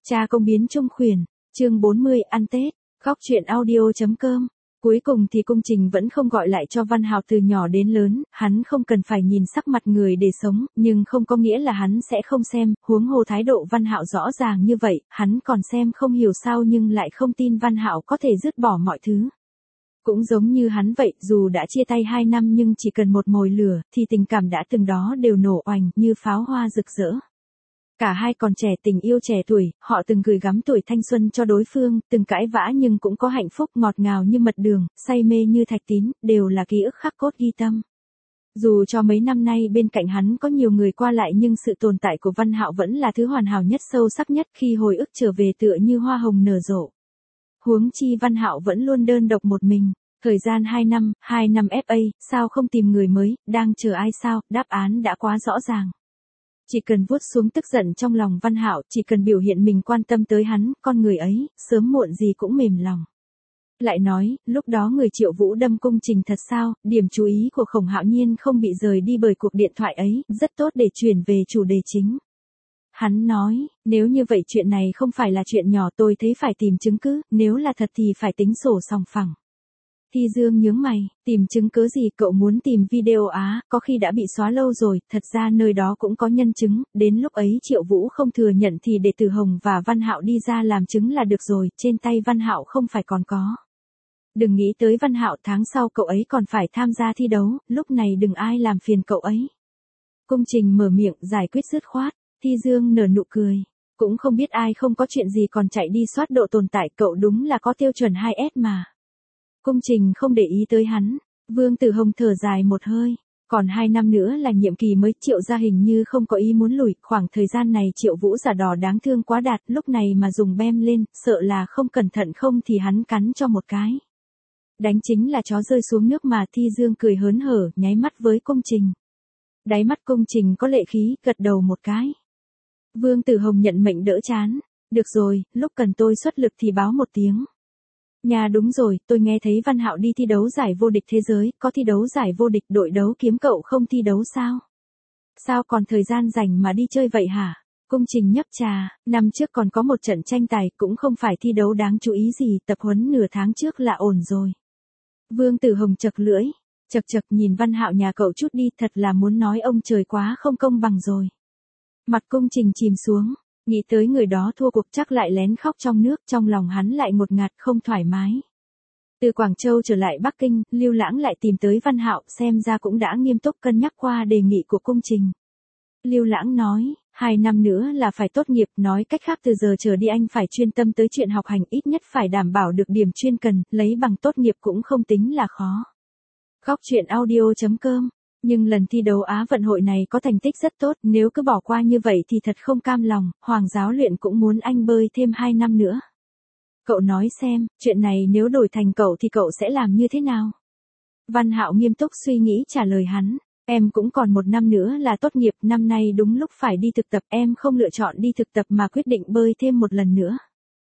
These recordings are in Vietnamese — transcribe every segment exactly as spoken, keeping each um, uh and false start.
Cha công biến trung khuyển, chương bốn mươi ăn Tết, góc truyện audio.com. Cuối cùng thì Cung Trình vẫn không gọi lại cho Văn Hạo từ nhỏ đến lớn, hắn không cần phải nhìn sắc mặt người để sống, nhưng không có nghĩa là hắn sẽ không xem, huống hồ thái độ Văn Hạo rõ ràng như vậy, hắn còn xem không hiểu sao nhưng lại không tin Văn Hạo có thể dứt bỏ mọi thứ. Cũng giống như hắn vậy, dù đã chia tay hai năm nhưng chỉ cần một mồi lửa, thì tình cảm đã từng đó đều nổ oành như pháo hoa rực rỡ. Cả hai còn trẻ, tình yêu trẻ tuổi, họ từng gửi gắm tuổi thanh xuân cho đối phương, từng cãi vã nhưng cũng có hạnh phúc ngọt ngào như mật đường, say mê như thạch tín, đều là ký ức khắc cốt ghi tâm. Dù cho mấy năm nay bên cạnh hắn có nhiều người qua lại nhưng sự tồn tại của Văn Hạo vẫn là thứ hoàn hảo nhất, sâu sắc nhất, khi hồi ức trở về tựa như hoa hồng nở rộ. Huống chi Văn Hạo vẫn luôn đơn độc một mình. Thời gian hai năm, hai năm ép a, sao không tìm người mới, đang chờ ai sao, đáp án đã quá rõ ràng. Chỉ cần vuốt xuống tức giận trong lòng Văn Hạo, chỉ cần biểu hiện mình quan tâm tới hắn, con người ấy, sớm muộn gì cũng mềm lòng. Lại nói, lúc đó người Triệu Vũ đâm Cung Trình thật sao, điểm chú ý của Khổng Hạo Nhiên không bị rời đi bởi cuộc điện thoại ấy, rất tốt để chuyển về chủ đề chính. Hắn nói, nếu như vậy chuyện này không phải là chuyện nhỏ, tôi thấy phải tìm chứng cứ, nếu là thật thì phải tính sổ sòng phẳng. Thi Dương nhướng mày, tìm chứng cứ gì, cậu muốn tìm video á, có khi đã bị xóa lâu rồi, thật ra nơi đó cũng có nhân chứng, đến lúc ấy Triệu Vũ không thừa nhận thì để Tử Hồng và Văn Hạo đi ra làm chứng là được rồi, trên tay Văn Hạo không phải còn có. Đừng nghĩ tới Văn Hạo, tháng sau cậu ấy còn phải tham gia thi đấu, lúc này đừng ai làm phiền cậu ấy. Cung Trình mở miệng giải quyết dứt khoát, Thi Dương nở nụ cười. Cũng không biết ai không có chuyện gì còn chạy đi soát độ tồn tại, cậu đúng là có tiêu chuẩn hai S mà. Cung Trình không để ý tới hắn, Vương Tử Hồng thở dài một hơi, còn hai năm nữa là nhiệm kỳ mới, Triệu gia hình như không có ý muốn lùi, khoảng thời gian này Triệu Vũ giả đò đáng thương quá đạt, lúc này mà dùng bem lên, sợ là không cẩn thận không thì hắn cắn cho một cái. Đánh chính là chó rơi xuống nước mà. Thi Dương cười hớn hở, nháy mắt với Cung Trình. Đáy mắt Cung Trình có lệ khí, gật đầu một cái. Vương Tử Hồng nhận mệnh đỡ chán, được rồi, lúc cần tôi xuất lực thì báo một tiếng. Nhà đúng rồi, tôi nghe thấy Văn Hạo đi thi đấu giải vô địch thế giới, có thi đấu giải vô địch đội đấu kiếm cậu không thi đấu sao? Sao còn thời gian rảnh mà đi chơi vậy hả? Cung Trình nhấp trà, năm trước còn có một trận tranh tài, cũng không phải thi đấu đáng chú ý gì, tập huấn nửa tháng trước là ổn rồi. Vương Tử Hồng chật lưỡi, chật chật nhìn Văn Hạo nhà cậu chút đi, thật là muốn nói ông trời quá không công bằng rồi. Mặt Cung Trình chìm xuống. Nghĩ tới người đó thua cuộc chắc lại lén khóc trong nước, trong lòng hắn lại ngột ngạt không thoải mái. Từ Quảng Châu trở lại Bắc Kinh, Lưu Lãng lại tìm tới Văn Hạo, xem ra cũng đã nghiêm túc cân nhắc qua đề nghị của Cung Trình. Lưu Lãng nói, hai năm nữa là phải tốt nghiệp, nói cách khác từ giờ trở đi anh phải chuyên tâm tới chuyện học hành, ít nhất phải đảm bảo được điểm chuyên cần, lấy bằng tốt nghiệp cũng không tính là khó. Góc truyện audio.com. Nhưng lần thi đấu Á vận hội này có thành tích rất tốt, nếu cứ bỏ qua như vậy thì thật không cam lòng, Hoàng giáo luyện cũng muốn anh bơi thêm hai năm nữa. Cậu nói xem, chuyện này nếu đổi thành cậu thì cậu sẽ làm như thế nào? Văn Hạo nghiêm túc suy nghĩ trả lời hắn, em cũng còn một năm nữa là tốt nghiệp, năm nay đúng lúc phải đi thực tập, em không lựa chọn đi thực tập mà quyết định bơi thêm một lần nữa.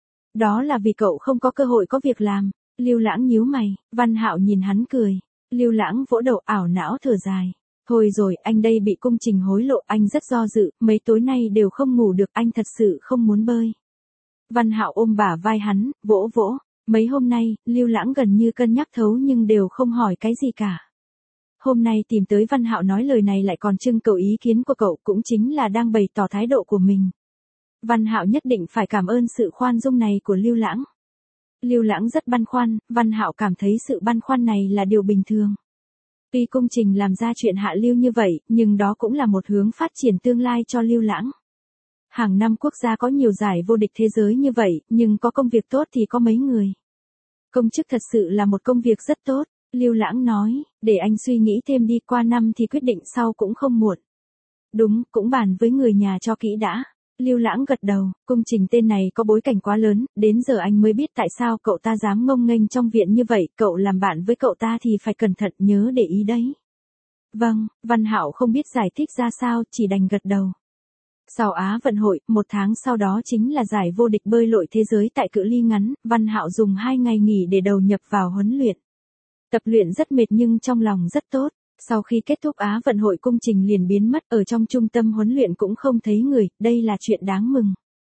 Đó là vì cậu không có cơ hội có việc làm. Lưu Lãng nhíu mày, Văn Hạo nhìn hắn cười. Lưu Lãng vỗ đầu ảo não thở dài. Thôi rồi, anh đây bị Cung Trình hối lộ, anh rất do dự, mấy tối nay đều không ngủ được, anh thật sự không muốn bơi. Văn Hạo ôm bả vai hắn, vỗ vỗ. Mấy hôm nay, Lưu Lãng gần như cân nhắc thấu nhưng đều không hỏi cái gì cả. Hôm nay tìm tới Văn Hạo nói lời này lại còn trưng cầu ý kiến của cậu, cũng chính là đang bày tỏ thái độ của mình. Văn Hạo nhất định phải cảm ơn sự khoan dung này của Lưu Lãng. Lưu Lãng rất băn khoăn, Văn Hạo cảm thấy sự băn khoăn này là điều bình thường. Tuy Cung Trình làm ra chuyện hạ lưu như vậy, nhưng đó cũng là một hướng phát triển tương lai cho Lưu Lãng. Hàng năm quốc gia có nhiều giải vô địch thế giới như vậy, nhưng có công việc tốt thì có mấy người. Công chức thật sự là một công việc rất tốt, Lưu Lãng nói, để anh suy nghĩ thêm đi, qua năm thì quyết định sau cũng không muộn. Đúng, cũng bàn với người nhà cho kỹ đã. Lưu Lãng gật đầu, Cung Trình tên này có bối cảnh quá lớn, đến giờ anh mới biết tại sao cậu ta dám ngông nghênh trong viện như vậy, cậu làm bạn với cậu ta thì phải cẩn thận, nhớ để ý đấy. Vâng, Văn Hạo không biết giải thích ra sao, chỉ đành gật đầu. Sau Á vận hội, một tháng sau đó chính là giải vô địch bơi lội thế giới tại cự ly ngắn, Văn Hạo dùng hai ngày nghỉ để đầu nhập vào huấn luyện. Tập luyện rất mệt nhưng trong lòng rất tốt. Sau khi kết thúc Á vận hội, Cung Trình liền biến mất, ở trong trung tâm huấn luyện cũng không thấy người, đây là chuyện đáng mừng.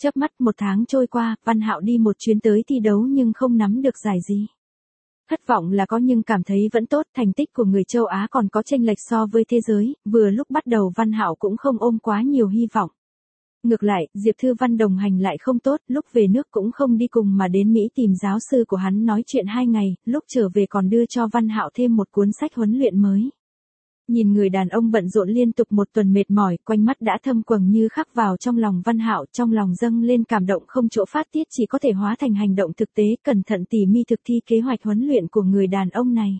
Chớp mắt một tháng trôi qua, Văn Hạo đi một chuyến tới thi đấu nhưng không nắm được giải gì. Thất vọng là có nhưng cảm thấy vẫn tốt, thành tích của người châu Á còn có chênh lệch so với thế giới, vừa lúc bắt đầu Văn Hạo cũng không ôm quá nhiều hy vọng. Ngược lại, Diệp Thư Văn đồng hành lại không tốt, lúc về nước cũng không đi cùng mà đến Mỹ tìm giáo sư của hắn nói chuyện hai ngày, lúc trở về còn đưa cho Văn Hạo thêm một cuốn sách huấn luyện mới. Nhìn người đàn ông bận rộn liên tục một tuần mệt mỏi, quanh mắt đã thâm quầng như khắc vào trong lòng Văn Hạo, trong lòng dâng lên cảm động không chỗ phát tiết, chỉ có thể hóa thành hành động thực tế, cẩn thận tỉ mỉ thực thi kế hoạch huấn luyện của người đàn ông này.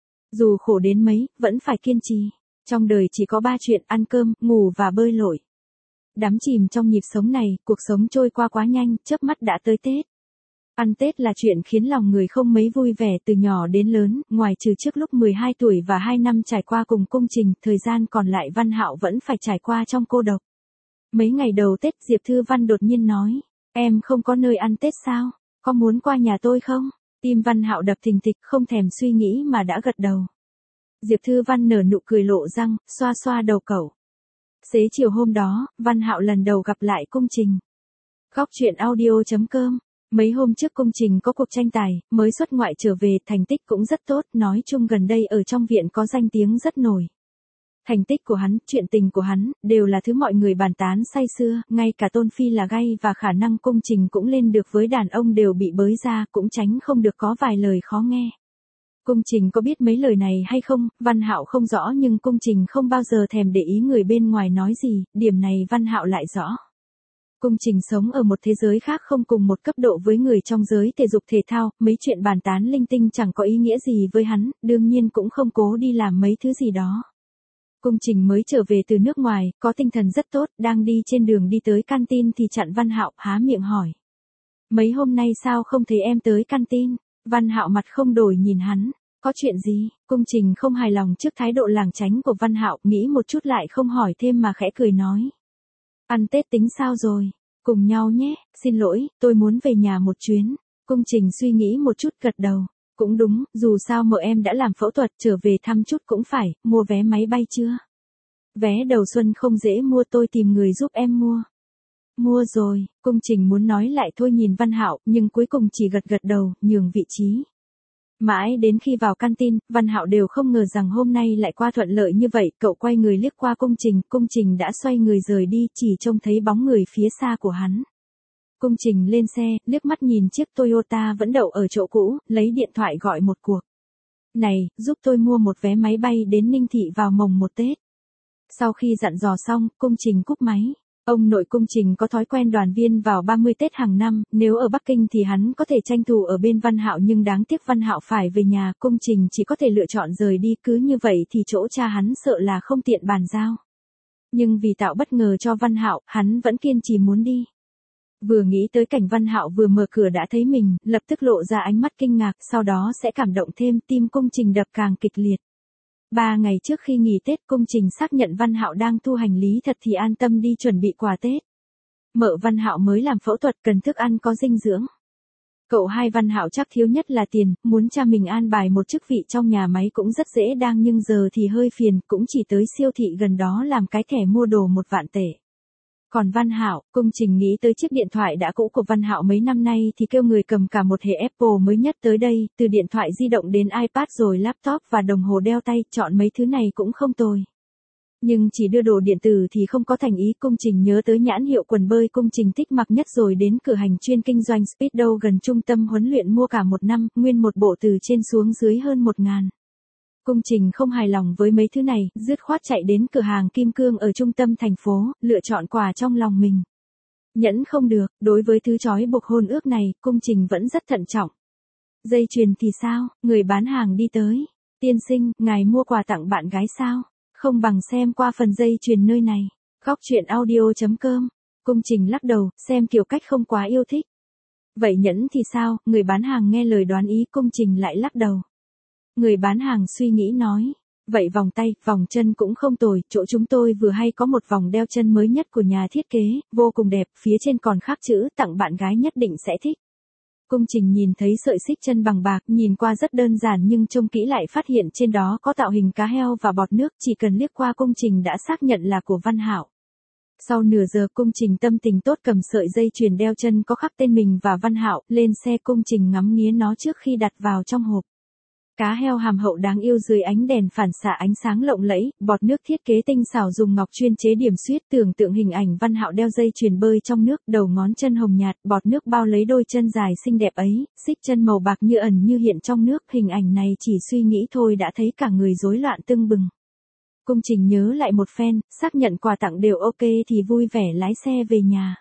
Dù khổ đến mấy, vẫn phải kiên trì. Trong đời chỉ có ba chuyện: ăn cơm, ngủ và bơi lội. Đắm chìm trong nhịp sống này, cuộc sống trôi qua quá nhanh, chớp mắt đã tới Tết. Ăn Tết là chuyện khiến lòng người không mấy vui vẻ từ nhỏ đến lớn, ngoài trừ trước lúc mười hai tuổi và hai năm trải qua cùng Cung Trình, thời gian còn lại Văn Hạo vẫn phải trải qua trong cô độc. Mấy ngày đầu Tết Diệp Thư Văn đột nhiên nói, em không có nơi ăn Tết sao, có muốn qua nhà tôi không? Tim Văn Hạo đập thình thịch, không thèm suy nghĩ mà đã gật đầu. Diệp Thư Văn nở nụ cười lộ răng, xoa xoa đầu cậu. Xế chiều hôm đó, Văn Hạo lần đầu gặp lại Cung Trình. Góc truyện audio chấm com. Mấy hôm trước Cung Trình có cuộc tranh tài, mới xuất ngoại trở về, thành tích cũng rất tốt, nói chung gần đây ở trong viện có danh tiếng rất nổi. Thành tích của hắn, chuyện tình của hắn, đều là thứ mọi người bàn tán say sưa, ngay cả Tôn Phi là gay và khả năng Cung Trình cũng lên được với đàn ông đều bị bới ra, cũng tránh không được có vài lời khó nghe. Cung Trình có biết mấy lời này hay không, Văn Hạo không rõ, nhưng Cung Trình không bao giờ thèm để ý người bên ngoài nói gì, điểm này Văn Hạo lại rõ. Cung Trình sống ở một thế giới khác, không cùng một cấp độ với người trong giới thể dục thể thao, mấy chuyện bàn tán linh tinh chẳng có ý nghĩa gì với hắn, đương nhiên cũng không cố đi làm mấy thứ gì đó. Cung Trình mới trở về từ nước ngoài, có tinh thần rất tốt, đang đi trên đường đi tới canteen thì chặn Văn Hạo, há miệng hỏi. Mấy hôm nay sao không thấy em tới canteen? Văn Hạo mặt không đổi nhìn hắn. Có chuyện gì? Cung Trình không hài lòng trước thái độ lảng tránh của Văn Hạo, nghĩ một chút lại không hỏi thêm mà khẽ cười nói. Ăn Tết tính sao rồi? Cùng nhau nhé, xin lỗi, tôi muốn về nhà một chuyến. Cung Trình suy nghĩ một chút gật đầu. Cũng đúng, dù sao mợ em đã làm phẫu thuật, trở về thăm chút cũng phải, mua vé máy bay chưa? Vé đầu xuân không dễ mua, tôi tìm người giúp em mua. Mua rồi, Cung Trình muốn nói lại thôi nhìn Văn Hạo, nhưng cuối cùng chỉ gật gật đầu, nhường vị trí. Mãi đến khi vào canteen, Văn Hạo đều không ngờ rằng hôm nay lại qua thuận lợi như vậy, cậu quay người liếc qua Cung Trình, Cung Trình đã xoay người rời đi, chỉ trông thấy bóng người phía xa của hắn. Cung Trình lên xe, liếc mắt nhìn chiếc Toyota vẫn đậu ở chỗ cũ, lấy điện thoại gọi một cuộc. Này, giúp tôi mua một vé máy bay đến Ninh Thị vào mồng một Tết. Sau khi dặn dò xong, Cung Trình cúp máy. Ông nội Cung Trình có thói quen đoàn viên vào ba mươi Tết hàng năm, nếu ở Bắc Kinh thì hắn có thể tranh thủ ở bên Văn Hạo, nhưng đáng tiếc Văn Hạo phải về nhà, Cung Trình chỉ có thể lựa chọn rời đi, cứ như vậy thì chỗ cha hắn sợ là không tiện bàn giao. Nhưng vì tạo bất ngờ cho Văn Hạo, hắn vẫn kiên trì muốn đi. Vừa nghĩ tới cảnh Văn Hạo vừa mở cửa đã thấy mình, lập tức lộ ra ánh mắt kinh ngạc, sau đó sẽ cảm động thêm, tim Cung Trình đập càng kịch liệt. Ba ngày trước khi nghỉ Tết, Cung Trình xác nhận Văn Hạo đang thu hành lý thật thì an tâm đi chuẩn bị quà Tết. Mợ Văn Hạo mới làm phẫu thuật, cần thức ăn có dinh dưỡng. Cậu hai Văn Hạo chắc thiếu nhất là tiền, muốn cha mình an bài một chức vị trong nhà máy cũng rất dễ đang, nhưng giờ thì hơi phiền, cũng chỉ tới siêu thị gần đó làm cái thẻ mua đồ một vạn tệ. Còn Văn Hạo, Cung Trình nghĩ tới chiếc điện thoại đã cũ của Văn Hạo mấy năm nay thì kêu người cầm cả một hệ Apple mới nhất tới đây, từ điện thoại di động đến iPad rồi laptop và đồng hồ đeo tay, chọn mấy thứ này cũng không tồi. Nhưng chỉ đưa đồ điện tử thì không có thành ý, Cung Trình nhớ tới nhãn hiệu quần bơi Cung Trình thích mặc nhất rồi đến cửa hàng chuyên kinh doanh Speedo gần trung tâm huấn luyện mua cả một năm, nguyên một bộ từ trên xuống dưới hơn một ngàn. Cung Trình không hài lòng với mấy thứ này, dứt khoát chạy đến cửa hàng Kim Cương ở trung tâm thành phố, lựa chọn quà trong lòng mình. Nhẫn không được, đối với thứ trói buộc hôn ước này, Cung Trình vẫn rất thận trọng. Dây chuyền thì sao, người bán hàng đi tới. Tiên sinh, ngài mua quà tặng bạn gái sao? Không bằng xem qua phần dây chuyền nơi này. Góc truyện audio chấm com. Cung Trình lắc đầu, xem kiểu cách không quá yêu thích. Vậy nhẫn thì sao, người bán hàng nghe lời đoán ý, Cung Trình lại lắc đầu. Người bán hàng suy nghĩ nói, vậy vòng tay, vòng chân cũng không tồi, chỗ chúng tôi vừa hay có một vòng đeo chân mới nhất của nhà thiết kế, vô cùng đẹp, phía trên còn khắc chữ tặng bạn gái nhất định sẽ thích. Cung Trình nhìn thấy sợi xích chân bằng bạc, nhìn qua rất đơn giản nhưng trông kỹ lại phát hiện trên đó có tạo hình cá heo và bọt nước, chỉ cần liếc qua Cung Trình đã xác nhận là của Văn Hạo. Sau nửa giờ Cung Trình tâm tình tốt cầm sợi dây chuyền đeo chân có khắc tên mình và Văn Hạo, lên xe Cung Trình ngắm nghía nó trước khi đặt vào trong hộp. Cá heo hàm hậu đáng yêu dưới ánh đèn phản xạ ánh sáng lộng lẫy, bọt nước thiết kế tinh xảo dùng ngọc chuyên chế điểm xuyết, tưởng tượng hình ảnh Văn Hạo đeo dây chuyền bơi trong nước, đầu ngón chân hồng nhạt, bọt nước bao lấy đôi chân dài xinh đẹp ấy, xích chân màu bạc như ẩn như hiện trong nước, hình ảnh này chỉ suy nghĩ thôi đã thấy cả người rối loạn tưng bừng. Cung Trình nhớ lại một phen, xác nhận quà tặng đều ok thì vui vẻ lái xe về nhà.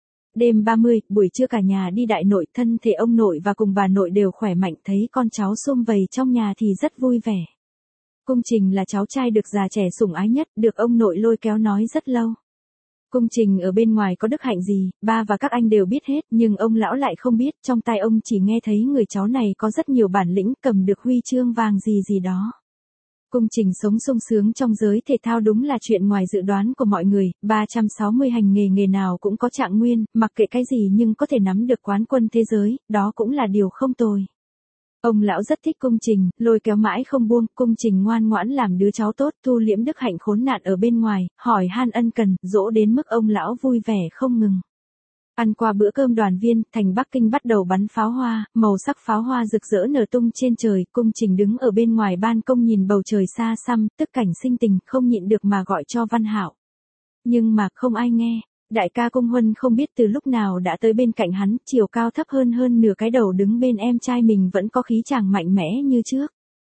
Đêm ba mươi, buổi trưa cả nhà đi đại nội, thân thể ông nội và cùng bà nội đều khỏe mạnh, thấy con cháu sum vầy trong nhà thì rất vui vẻ. Cung Trình là cháu trai được già trẻ sủng ái nhất, được ông nội lôi kéo nói rất lâu. Cung Trình ở bên ngoài có đức hạnh gì, ba và các anh đều biết hết, nhưng ông lão lại không biết, trong tai ông chỉ nghe thấy người cháu này có rất nhiều bản lĩnh, cầm được huy chương vàng gì gì đó. Cung Trình sống sung sướng trong giới thể thao đúng là chuyện ngoài dự đoán của mọi người, ba trăm sáu mươi hành nghề nghề nào cũng có trạng nguyên, mặc kệ cái gì nhưng có thể nắm được quán quân thế giới, đó cũng là điều không tồi. Ông lão rất thích Cung Trình, lôi kéo mãi không buông, Cung Trình ngoan ngoãn làm đứa cháu tốt, thu liễm đức hạnh khốn nạn ở bên ngoài, hỏi han ân cần, dỗ đến mức ông lão vui vẻ không ngừng. Ăn qua bữa cơm đoàn viên, thành Bắc Kinh bắt đầu bắn pháo hoa, màu sắc pháo hoa rực rỡ nở tung trên trời, Cung Trình đứng ở bên ngoài ban công nhìn bầu trời xa xăm, tức cảnh sinh tình, không nhịn được mà gọi cho Văn Hạo. Nhưng mà không ai nghe, đại ca Cung Huân không biết từ lúc nào đã tới bên cạnh hắn, chiều cao thấp hơn hơn nửa cái đầu đứng bên em trai mình vẫn có khí chàng mạnh mẽ như trước.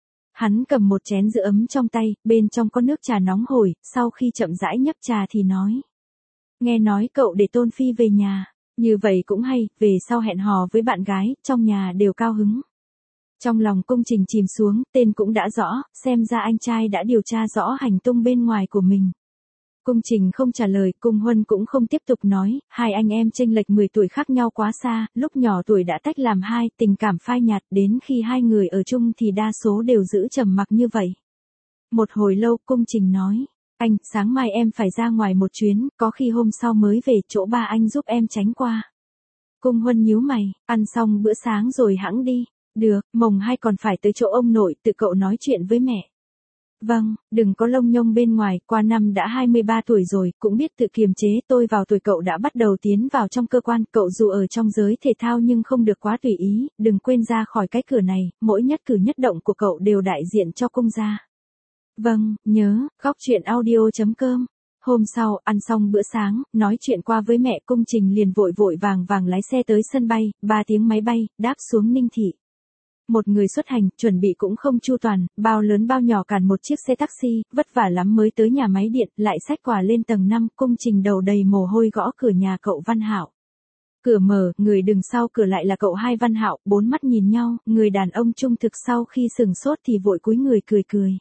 Hắn cầm một chén giữ ấm trong tay, bên trong có nước trà nóng hổi, sau khi chậm rãi nhấp trà thì nói. Nghe nói cậu để Tôn Phi về nhà. Như vậy cũng hay, về sau hẹn hò với bạn gái, trong nhà đều cao hứng. Trong lòng Cung Trình chìm xuống, tên cũng đã rõ, xem ra anh trai đã điều tra rõ hành tung bên ngoài của mình. Cung Trình không trả lời, Cung Huân cũng không tiếp tục nói, hai anh em chênh lệch mười tuổi khác nhau quá xa, lúc nhỏ tuổi đã tách làm hai, tình cảm phai nhạt, đến khi hai người ở chung thì đa số đều giữ trầm mặc như vậy. Một hồi lâu, Cung Trình nói. Anh, sáng mai em phải ra ngoài một chuyến, có khi hôm sau mới về, chỗ ba anh giúp em tránh qua. Cung Huân nhíu mày, ăn xong bữa sáng rồi hẵng đi. Được, mồng hai còn phải tới chỗ ông nội, tự cậu nói chuyện với mẹ. Vâng, đừng có lông nhông bên ngoài, qua năm đã hai mươi ba tuổi rồi, cũng biết tự kiềm chế, tôi vào tuổi cậu đã bắt đầu tiến vào trong cơ quan, cậu dù ở trong giới thể thao nhưng không được quá tùy ý, đừng quên ra khỏi cái cửa này, mỗi nhất cử nhất động của cậu đều đại diện cho cung gia. Vâng, nhớ, góc chuyện audio chấm com. Hôm sau, ăn xong bữa sáng, nói chuyện qua với mẹ, Cung Trình liền vội vội vàng vàng lái xe tới sân bay, ba tiếng máy bay, đáp xuống Ninh Thị. Một người xuất hành, chuẩn bị cũng không chu toàn, bao lớn bao nhỏ cản một chiếc xe taxi, vất vả lắm mới tới nhà máy điện, lại xách quà lên tầng năm, Cung Trình đầu đầy mồ hôi gõ cửa nhà cậu Văn Hạo. Cửa mở, người đứng sau cửa lại là cậu hai Văn Hạo, bốn mắt nhìn nhau, người đàn ông trung thực sau khi sừng sốt thì vội cúi người cười cười.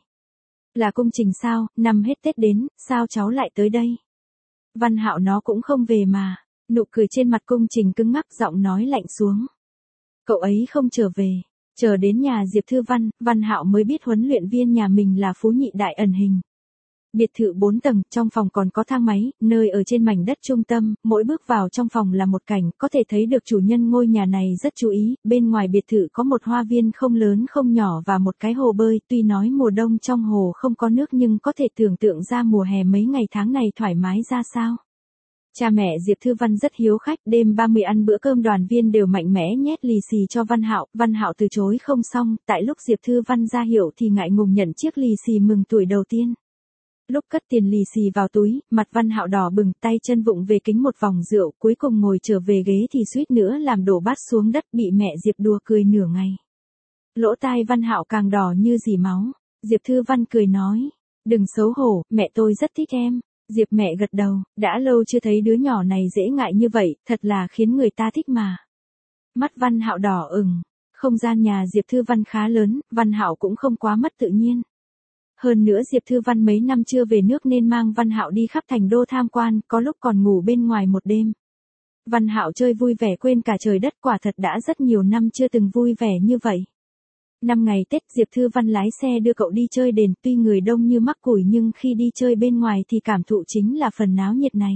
Là Cung Trình sao, năm hết Tết đến, sao cháu lại tới đây? Văn Hạo nó cũng không về mà, nụ cười trên mặt Cung Trình cứng ngắc, giọng nói lạnh xuống. Cậu ấy không trở về, chờ đến nhà Diệp Thư Văn, Văn Hạo mới biết huấn luyện viên nhà mình là Phú Nhị Đại ẩn hình. Biệt thự bốn tầng, trong phòng còn có thang máy, nơi ở trên mảnh đất trung tâm, mỗi bước vào trong phòng là một cảnh, có thể thấy được chủ nhân ngôi nhà này rất chú ý, bên ngoài biệt thự có một hoa viên không lớn không nhỏ và một cái hồ bơi, tuy nói mùa đông trong hồ không có nước nhưng có thể tưởng tượng ra mùa hè mấy ngày tháng này thoải mái ra sao. Cha mẹ Diệp Thư Văn rất hiếu khách, đêm ba mươi ăn bữa cơm đoàn viên đều mạnh mẽ nhét lì xì cho Văn Hạo, Văn Hạo từ chối không xong, tại lúc Diệp Thư Văn ra hiệu thì ngại ngùng nhận chiếc lì xì mừng tuổi đầu tiên. Lúc cất tiền lì xì vào túi, mặt Văn Hạo đỏ bừng, tay chân vụng về kính một vòng rượu, cuối cùng ngồi trở về ghế thì suýt nữa làm đổ bát xuống đất, bị mẹ Diệp đùa cười nửa ngày. Lỗ tai Văn Hạo càng đỏ như dỉ máu. Diệp Thư Văn cười nói, đừng xấu hổ, mẹ tôi rất thích em. Diệp mẹ gật đầu, đã lâu chưa thấy đứa nhỏ này dễ ngại như vậy, thật là khiến người ta thích mà. Mắt Văn Hạo đỏ ửng, không gian nhà Diệp Thư Văn khá lớn, Văn Hạo cũng không quá mất tự nhiên. Hơn nữa Diệp Thư Văn mấy năm chưa về nước nên mang Văn Hạo đi khắp thành đô tham quan, có lúc còn ngủ bên ngoài một đêm. Văn Hạo chơi vui vẻ quên cả trời đất, quả thật đã rất nhiều năm chưa từng vui vẻ như vậy. Năm ngày Tết Diệp Thư Văn lái xe đưa cậu đi chơi đền, tuy người đông như mắc củi nhưng khi đi chơi bên ngoài thì cảm thụ chính là phần náo nhiệt này.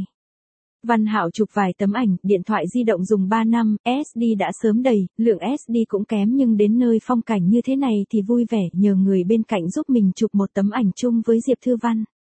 Văn Hạo chụp vài tấm ảnh, điện thoại di động dùng ba năm, ét đê đã sớm đầy, lượng ét đê cũng kém nhưng đến nơi phong cảnh như thế này thì vui vẻ, nhờ người bên cạnh giúp mình chụp một tấm ảnh chung với Diệp Thư Văn.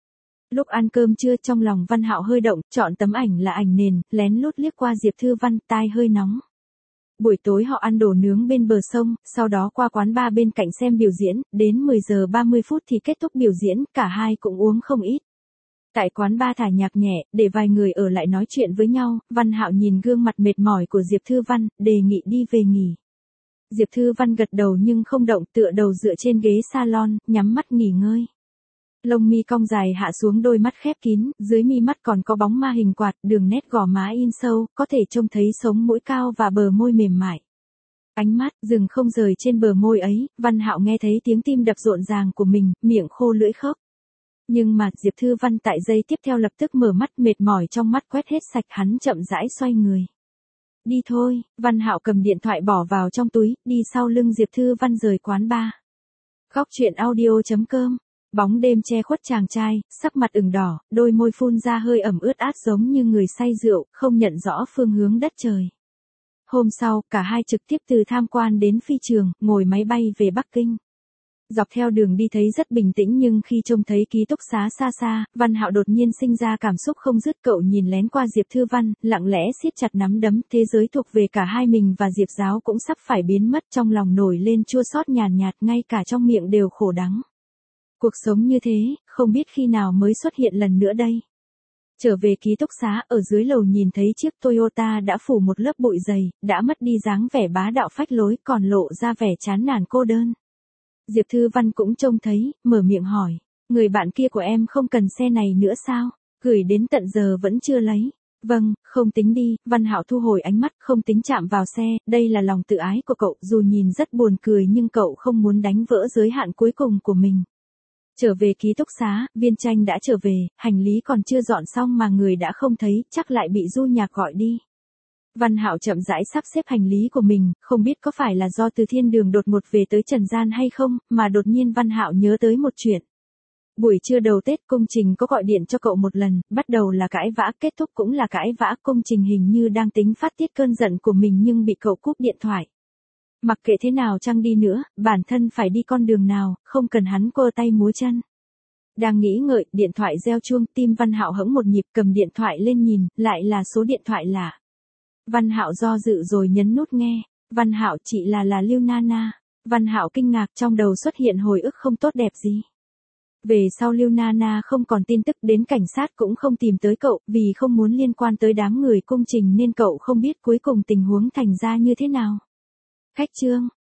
Lúc ăn cơm trưa trong lòng Văn Hạo hơi động, chọn tấm ảnh là ảnh nền, lén lút liếc qua Diệp Thư Văn, tai hơi nóng. Buổi tối họ ăn đồ nướng bên bờ sông, sau đó qua quán bar bên cạnh xem biểu diễn, đến mười giờ ba mươi phút thì kết thúc biểu diễn, cả hai cũng uống không ít. Tại quán bar thả nhạc nhẹ, để vài người ở lại nói chuyện với nhau, Văn Hạo nhìn gương mặt mệt mỏi của Diệp Thư Văn, đề nghị đi về nghỉ. Diệp Thư Văn gật đầu nhưng không động, tựa đầu dựa trên ghế salon, nhắm mắt nghỉ ngơi. Lông mi cong dài hạ xuống, đôi mắt khép kín, dưới mi mắt còn có bóng ma hình quạt, đường nét gò má in sâu, có thể trông thấy sống mũi cao và bờ môi mềm mại. Ánh mắt dừng không rời trên bờ môi ấy, Văn Hạo nghe thấy tiếng tim đập rộn ràng của mình, miệng khô lưỡi khóc. Nhưng mà Diệp Thư Văn tại giây tiếp theo lập tức mở mắt, mệt mỏi trong mắt quét hết sạch, hắn chậm rãi xoay người. Đi thôi, Văn Hạo cầm điện thoại bỏ vào trong túi, đi sau lưng Diệp Thư Văn rời quán bar. Góc truyện audio chấm com. Bóng đêm che khuất chàng trai, sắc mặt ửng đỏ, đôi môi phun ra hơi ẩm ướt át giống như người say rượu, không nhận rõ phương hướng đất trời. Hôm sau, cả hai trực tiếp từ tham quan đến phi trường, ngồi máy bay về Bắc Kinh. Dọc theo đường đi thấy rất bình tĩnh, nhưng khi trông thấy ký túc xá xa xa, Văn Hạo đột nhiên sinh ra cảm xúc không dứt. Cậu nhìn lén qua Diệp Thư Văn, lặng lẽ siết chặt nắm đấm, thế giới thuộc về cả hai mình và Diệp Giáo cũng sắp phải biến mất, trong lòng nổi lên chua xót nhàn nhạt, ngay cả trong miệng đều khổ đắng. Cuộc sống như thế, không biết khi nào mới xuất hiện lần nữa đây. Trở về ký túc xá, ở dưới lầu nhìn thấy chiếc Toyota đã phủ một lớp bụi dày, đã mất đi dáng vẻ bá đạo phách lối, còn lộ ra vẻ chán nản cô đơn. Diệp Thư Văn cũng trông thấy, mở miệng hỏi, người bạn kia của em không cần xe này nữa sao? Gửi đến tận giờ vẫn chưa lấy. Vâng, không tính đi. Văn Hạo thu hồi ánh mắt, không tính chạm vào xe, đây là lòng tự ái của cậu, dù nhìn rất buồn cười nhưng cậu không muốn đánh vỡ giới hạn cuối cùng của mình. Trở về ký túc xá, Viên Tranh đã trở về, hành lý còn chưa dọn xong mà người đã không thấy, chắc lại bị Du Nhạc gọi đi. Văn Hạo chậm rãi sắp xếp hành lý của mình, không biết có phải là do từ thiên đường đột ngột về tới trần gian hay không, mà đột nhiên Văn Hạo nhớ tới một chuyện. Buổi trưa đầu Tết Công Trình có gọi điện cho cậu một lần, bắt đầu là cãi vã, kết thúc cũng là cãi vã. Công Trình hình như đang tính phát tiết cơn giận của mình nhưng bị cậu cúp điện thoại. Mặc kệ thế nào chăng đi nữa, bản thân phải đi con đường nào, không cần hắn quơ tay múa chân. Đang nghĩ ngợi, điện thoại reo chuông, tim Văn Hạo hững một nhịp, cầm điện thoại lên nhìn, lại là số điện thoại lạ. Văn Hạo do dự rồi nhấn nút nghe. Văn Hạo, chị là là Lưu Nana. Văn Hạo kinh ngạc, trong đầu xuất hiện hồi ức không tốt đẹp gì. Về sau Lưu Nana không còn tin tức, đến cảnh sát cũng không tìm tới cậu, vì không muốn liên quan tới đám người Công Trình nên cậu không biết cuối cùng tình huống thành ra như thế nào. Khách trương,